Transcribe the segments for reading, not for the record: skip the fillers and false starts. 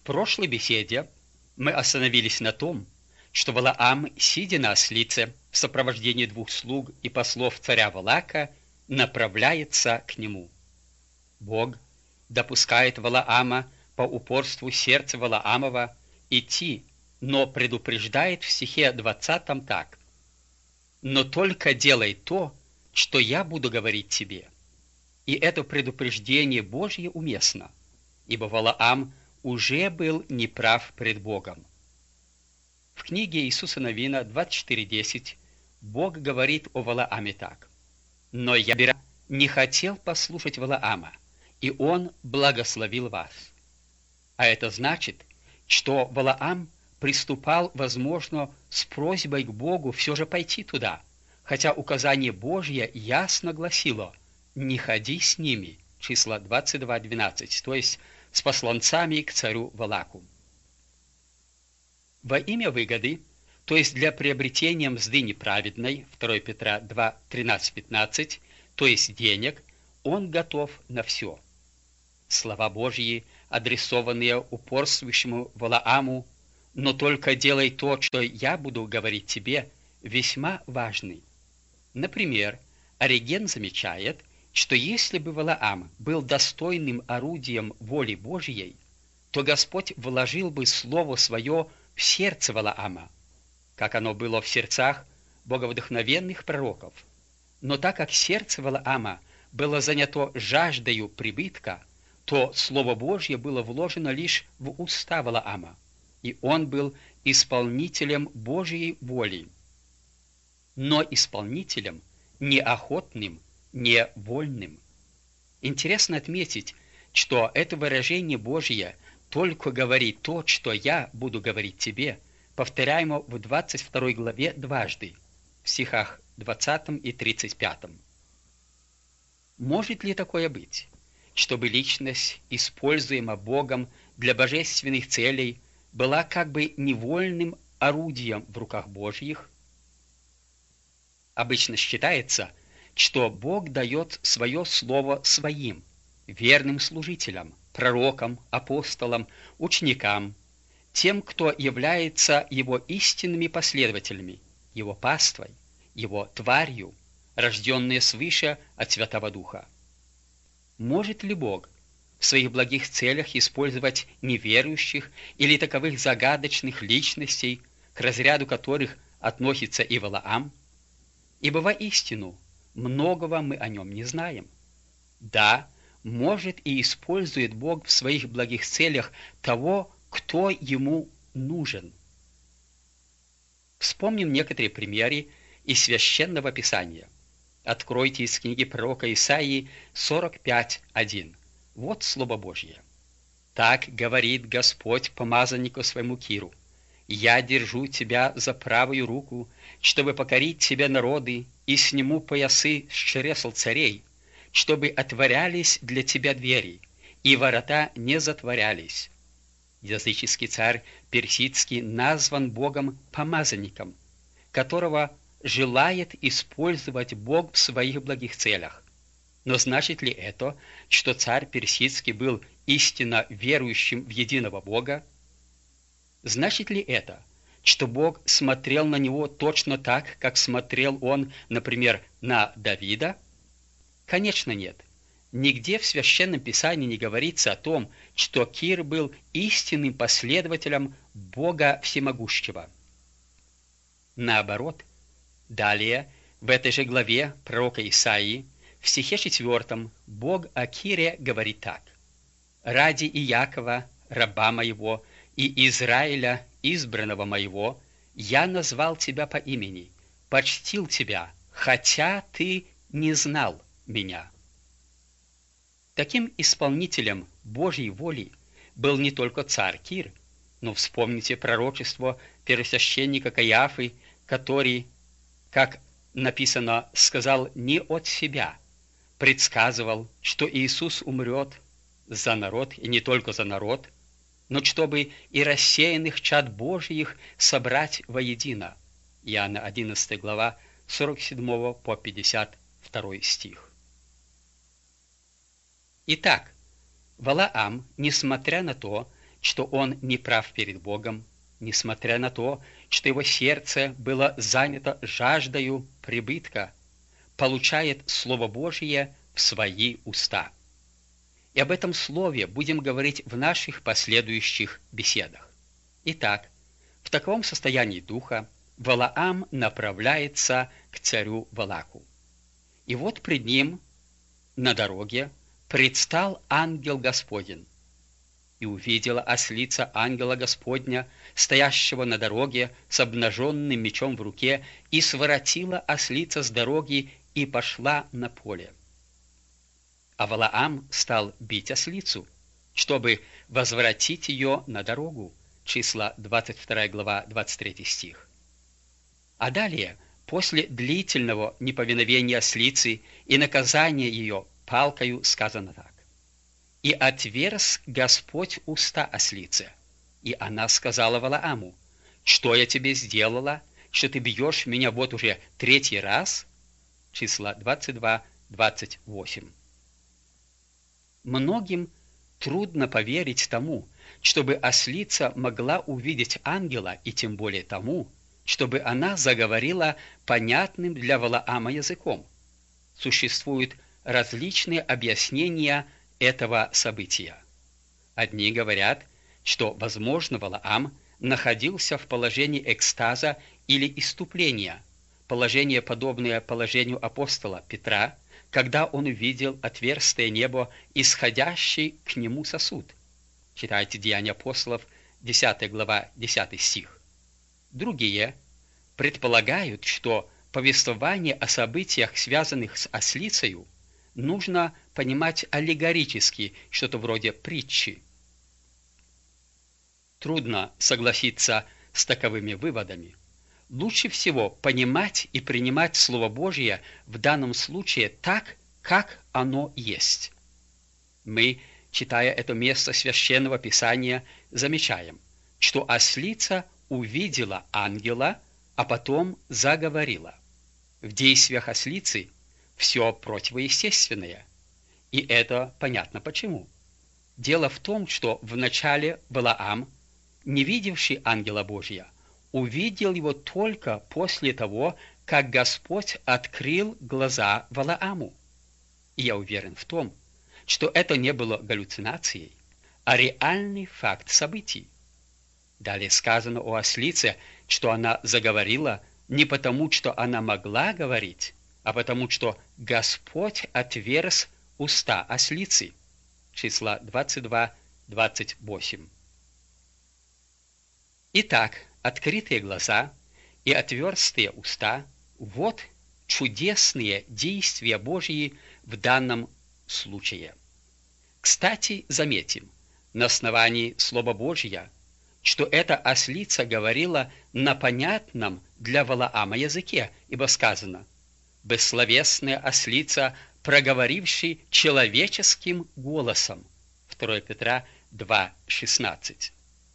прошлой беседе мы остановились на том, что Валаам, сидя на ослице в сопровождении двух слуг и послов царя Валака, направляется к нему. Бог допускает Валаама по упорству сердца Валаамова идти, но предупреждает в стихе 20 так: «Но только делай то, что я буду говорить тебе». И это предупреждение Божье уместно, ибо Валаам уже был неправ пред Богом. В книге Иисуса Навина 24:10 Бог говорит о Валааме так: «Но я не хотел послушать Валаама, и он благословил вас». А это значит, что Валаам приступал, возможно, с просьбой к Богу все же пойти туда, хотя указание Божье ясно гласило: «Не ходи с ними», числа 22:12, то есть с посланцами к царю Валаку. Во имя выгоды, то есть для приобретения мзды неправедной, 2 Петра 2:13-15, то есть денег, он готов на все. Слова Божьи, адресованные упорствующему Валааму, «но только делай то, что я буду говорить тебе», весьма важны. Например, Ориген замечает, что если бы Валаам был достойным орудием воли Божьей, то Господь вложил бы Слово Свое в сердце Валаама, как оно было в сердцах боговдохновенных пророков. Но так как сердце Валаама было занято жаждою прибытка, то Слово Божье было вложено лишь в уста Валаама, и он был исполнителем Божьей воли. Но исполнителем неохотным, не вольным. Интересно отметить, что это выражение Божье «только говори то, что я буду говорить тебе», повторяемо в 22 главе дважды, в стихах 20 и 35. Может ли такое быть, чтобы личность, используемая Богом для божественных целей, была как бы невольным орудием в руках Божьих? Обычно считается, что Бог дает свое слово своим, верным служителям, пророкам, апостолам, ученикам, тем, кто является его истинными последователями, его паствой, его тварью, рожденные свыше от Святого Духа. Может ли Бог в своих благих целях использовать неверующих или таковых загадочных личностей, к разряду которых относится и Валаам? Ибо воистину многого мы о нем не знаем. Да, может и использует Бог в своих благих целях того, кто ему нужен. Вспомним некоторые примеры из Священного Писания. Откройте из книги пророка Исаии 45:1. Вот Слово Божье. «Так говорит Господь помазаннику своему Киру: я держу тебя за правую руку, чтобы покорить тебе народы, и сниму поясы с чресл царей, чтобы отворялись для тебя двери, и ворота не затворялись». Языческий царь персидский назван Богом помазанником, которого желает использовать Бог в своих благих целях. Но значит ли это, что царь персидский был истинно верующим в единого Бога? Значит ли это, что Бог смотрел на него точно так, как смотрел он, например, на Давида? Конечно, нет. Нигде в Священном Писании не говорится о том, что Кир был истинным последователем Бога Всемогущего. Наоборот, далее, в этой же главе пророка Исаии, в стихе 4, Бог о Кире говорит так: «Ради Иакова, раба моего, и Израиля, избранного моего, я назвал тебя по имени, почтил тебя, хотя ты не знал меня». Таким исполнителем Божьей воли был не только царь Кир, но вспомните пророчество первосвященника Каиафы, который, как написано, сказал не от себя, предсказывал, что Иисус умрет за народ, и не только за народ, но чтобы и рассеянных чад Божьих собрать воедино. Иоанна 11 глава, 47 по 52 стих. Итак, Валаам, несмотря на то, что он не прав перед Богом, несмотря на то, что его сердце было занято жаждою прибытка, получает Слово Божие в свои уста. И об этом слове будем говорить в наших последующих беседах. Итак, в таком состоянии духа Валаам направляется к царю Валаку. И вот пред ним на дороге предстал ангел Господень, и увидела ослица ангела Господня, стоящего на дороге с обнаженным мечом в руке, и своротила ослица с дороги и пошла на поле. А Валаам стал бить ослицу, чтобы возвратить ее на дорогу. Числа 22 глава, 23 стих. А далее, после длительного неповиновения ослицы и наказания ее палкою, сказано так. «И отверз Господь уста ослице, и она сказала Валааму: что я тебе сделала, что ты бьешь меня вот уже 3-й раз?» Числа 22, 28. Многим трудно поверить тому, чтобы ослица могла увидеть ангела, и тем более тому, чтобы она заговорила понятным для Валаама языком. Существуют различные объяснения этого события. Одни говорят, что, возможно, Валаам находился в положении экстаза или исступления, положение, подобное положению апостола Петра, когда он увидел отверстое небо, исходящий к нему сосуд. Читайте Деяния апостолов, 10 глава, 10 стих. Другие предполагают, что повествование о событиях, связанных с ослицею, нужно понимать аллегорически, что-то вроде притчи. Трудно согласиться с таковыми выводами. Лучше всего понимать и принимать Слово Божие в данном случае так, как оно есть. Мы, читая это место Священного Писания, замечаем, что ослица увидела ангела, а потом заговорила. В действиях ослицы все противоестественное, и это понятно почему. Дело в том, что вначале Валаам, не видевший ангела Божия, увидел его только после того, как Господь открыл глаза Валааму. И я уверен в том, что это не было галлюцинацией, а реальный факт событий. Далее сказано о ослице, что она заговорила не потому, что она могла говорить, а потому, что Господь отверз уста ослицы. Числа 22, 28. Итак, открытые глаза и отверстые уста – вот чудесные действия Божьи в данном случае. Кстати, заметим, на основании Слова Божьего, что эта ослица говорила на понятном для Валаама языке, ибо сказано: «Бессловесная ослица, проговоривший человеческим голосом». 2 Петра 2,16.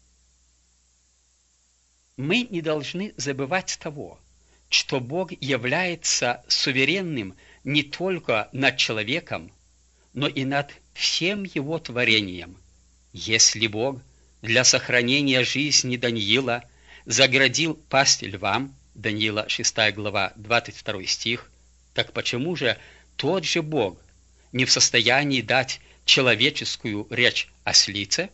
Мы не должны забывать того, что Бог является суверенным не только над человеком, но и над всем его творением. Если Бог для сохранения жизни Даниила заградил пасть львам, Даниила 6 глава 22 стих, так почему же тот же Бог не в состоянии дать человеческую речь ослице?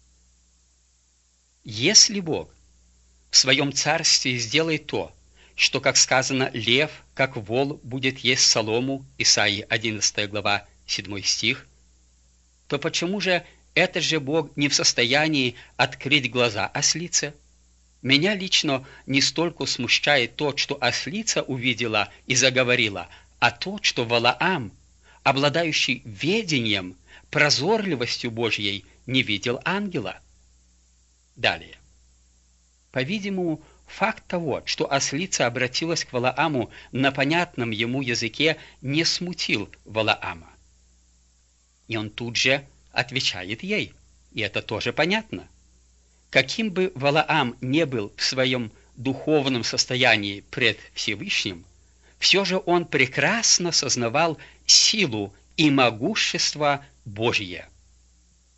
Если Бог в своем царстве сделает то, что, как сказано, лев, как вол, будет есть солому, Исаии 11 глава 7 стих, то почему же этот же Бог не в состоянии открыть глаза ослице? Меня лично не столько смущает то, что ослица увидела и заговорила, а то, что Валаам, обладающий ведением, прозорливостью Божьей, не видел ангела. Далее. По-видимому, факт того, что ослица обратилась к Валааму на понятном ему языке, не смутил Валаама. И он тут же отвечает ей, и это тоже понятно. Каким бы Валаам не был в своем духовном состоянии пред Всевышним, все же он прекрасно сознавал силу и могущество Божие.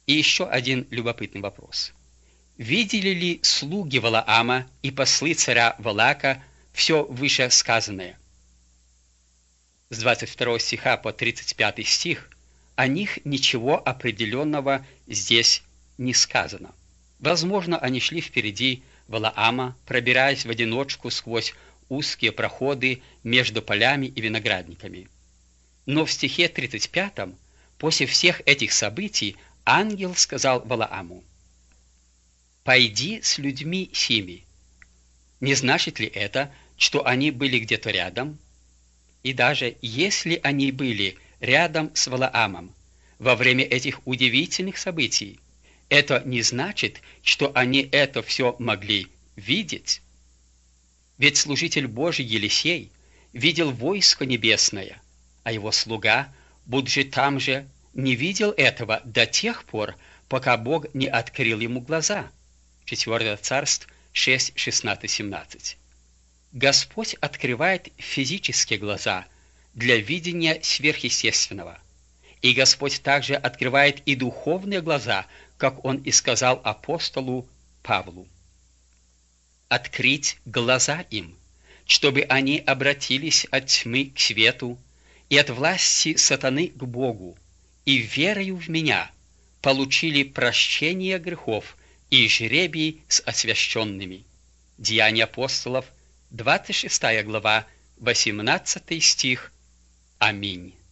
И еще один любопытный вопрос. Видели ли слуги Валаама и послы царя Валака все вышесказанное? С 22 стиха по 35 стих о них ничего определенного здесь не сказано. Возможно, они шли впереди Валаама, пробираясь в одиночку сквозь узкие проходы между полями и виноградниками. Но в стихе 35 после всех этих событий ангел сказал Валааму: «Пойди с людьми сими». Не значит ли это, что они были где-то рядом? И даже если они были рядом с Валаамом во время этих удивительных событий, это не значит, что они это все могли видеть. Ведь служитель Божий Елисей видел войско небесное, а его слуга, будучи там же, не видел этого до тех пор, пока Бог не открыл ему глаза. 4 Царств 6, 16, 17. Господь открывает физические глаза для видения сверхъестественного. И Господь также открывает и духовные глаза, как Он и сказал апостолу Павлу. Открыть глаза им, чтобы они обратились от тьмы к свету и от власти сатаны к Богу, и верою в Меня получили прощение грехов и жребий с освященными. Деяния апостолов, 26 глава, 18 стих. Аминь.